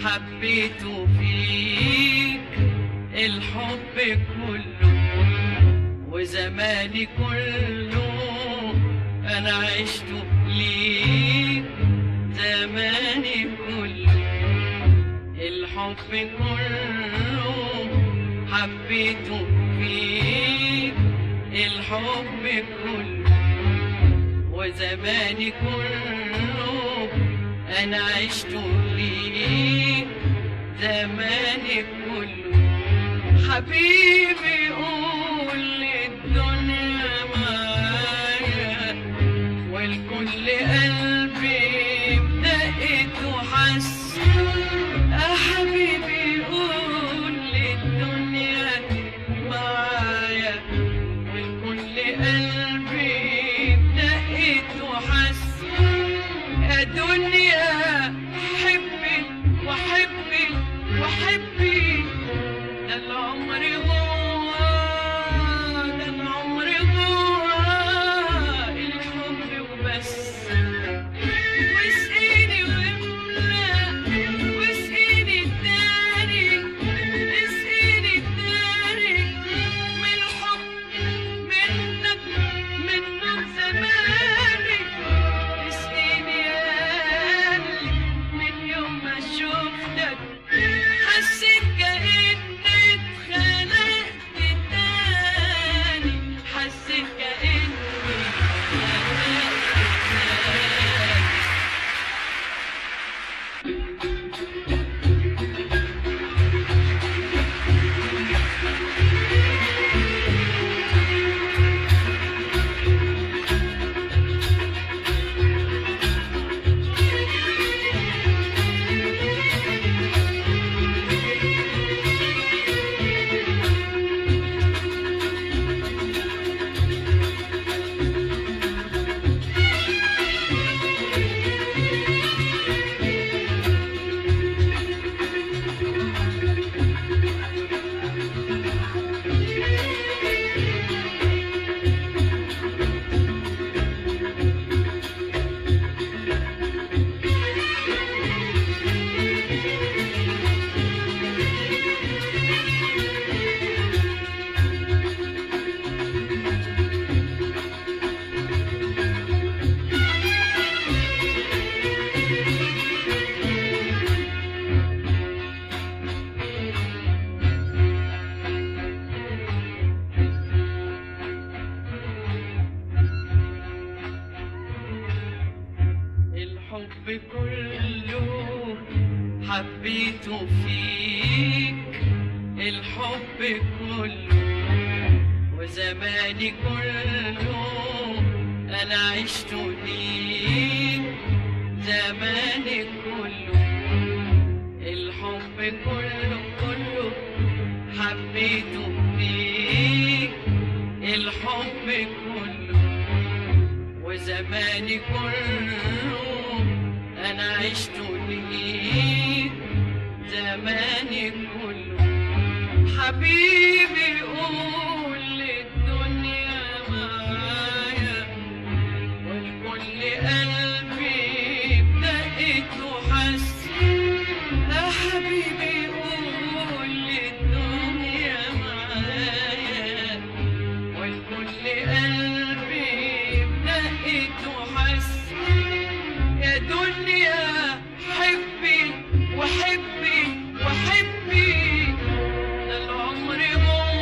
حبيته فيك الحب كله وزماني كله أنا عشته ليك زماني كله الحب كله حبيته فيك الحب كله وزماني كله أنا عشته ليك زماني كله حبيبي قول للدنيا معايا والكل قلبي بدقت وحس حبيبي قول للدنيا معايا والكل قلبي بدقت وحس يا دنيا حبي وحبي وحبي ده العمر جوا ده العمر جوا الحب وبس واسقيني واملى واسقيني التاني اسقيني التاني من الحب منك منه زماني اسقيني يا قلبي من يوم ما شفتك حسيت كأني اتخلقت تاني حسيت كأني الحب كله حبيته فيك الحب كله وزماني كله أنا عشته ليك زماني كله الحب كله كله حبيته فيك الحب كله وزماني كله أنا عشته ليك زماني كله حبيبي قول للدنيا معايا والكل قلبي بدقت وحس حبيبي قول للدنيا معايا والكل قلبي بدقت وحس يا دنيا حبي وحبي وحبي ده العمر جوا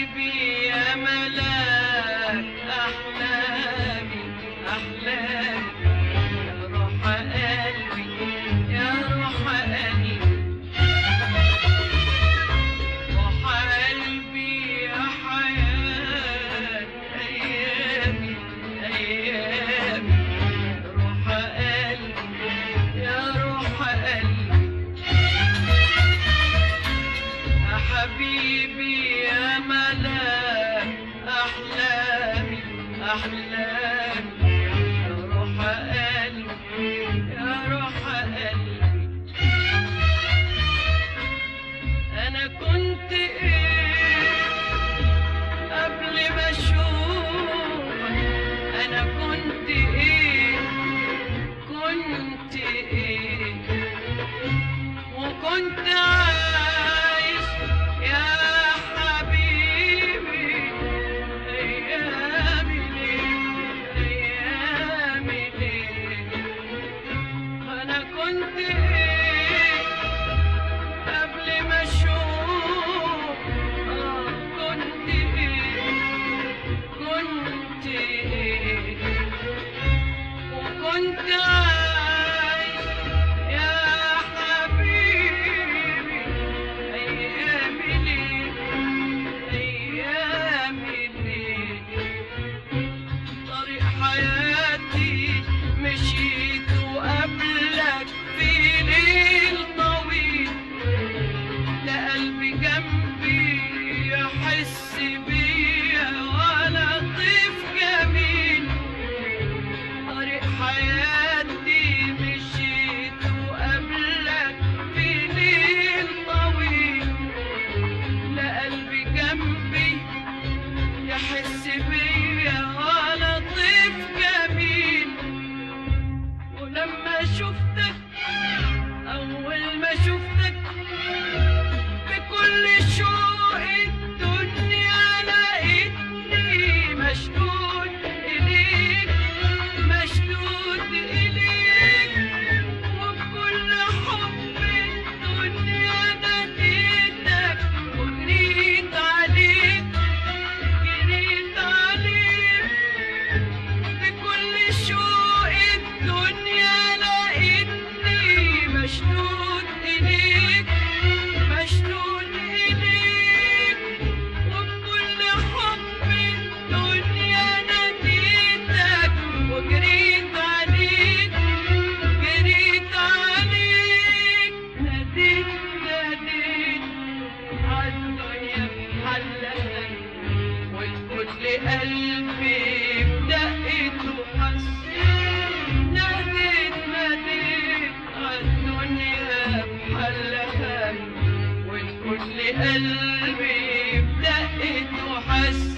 حبيبي يا ملاك أحلامي أحلامي يا روح قلبي يا روح قلبي روح قلبي يا حياة أيامي أيامي روح قلبي يا روح قلبي يا حبيبي يا ملاك أحلامي أحلامي يا روح قلبي يا روح قلبي أنا كنت إيه قبل ما أشوفك أنا كنت إيه كنت إيه وكنت عايش يا حبيبي أيامي ليه أيامي ليه أنا كنت إيه قبل ما أشوف كنت إيه كنت إيه وكنت عايش يا حبيبي أيامي ليه أيامي ليه طريق حياتي مشيت وقبلك في ليل طويل لا قلبي جنبي يحس بيا ولا طيف جميل طريق حياتي مشيت وقبلك في ليل طويل لا قلبي جنبي يحس بيا ولا طيف جميل ولما شفتك أول ما شفتك بكل شوق الدنيا لقيتني مشدود إليك مشدود إليك وبكل حب الدنيا ناديتك وجريت عليك جريت عليك بكل شوق الدنيا لقيتني مشدود إليك مشدود إليك وبكل حب الدنيا ناديتك وجريت عليك جريت عليك ناديت ناديت عالدنيا بحلها والكل قلبي بدقته حس ناديت ناديت عالدنيا بحلها والكل قلبي بدقته حس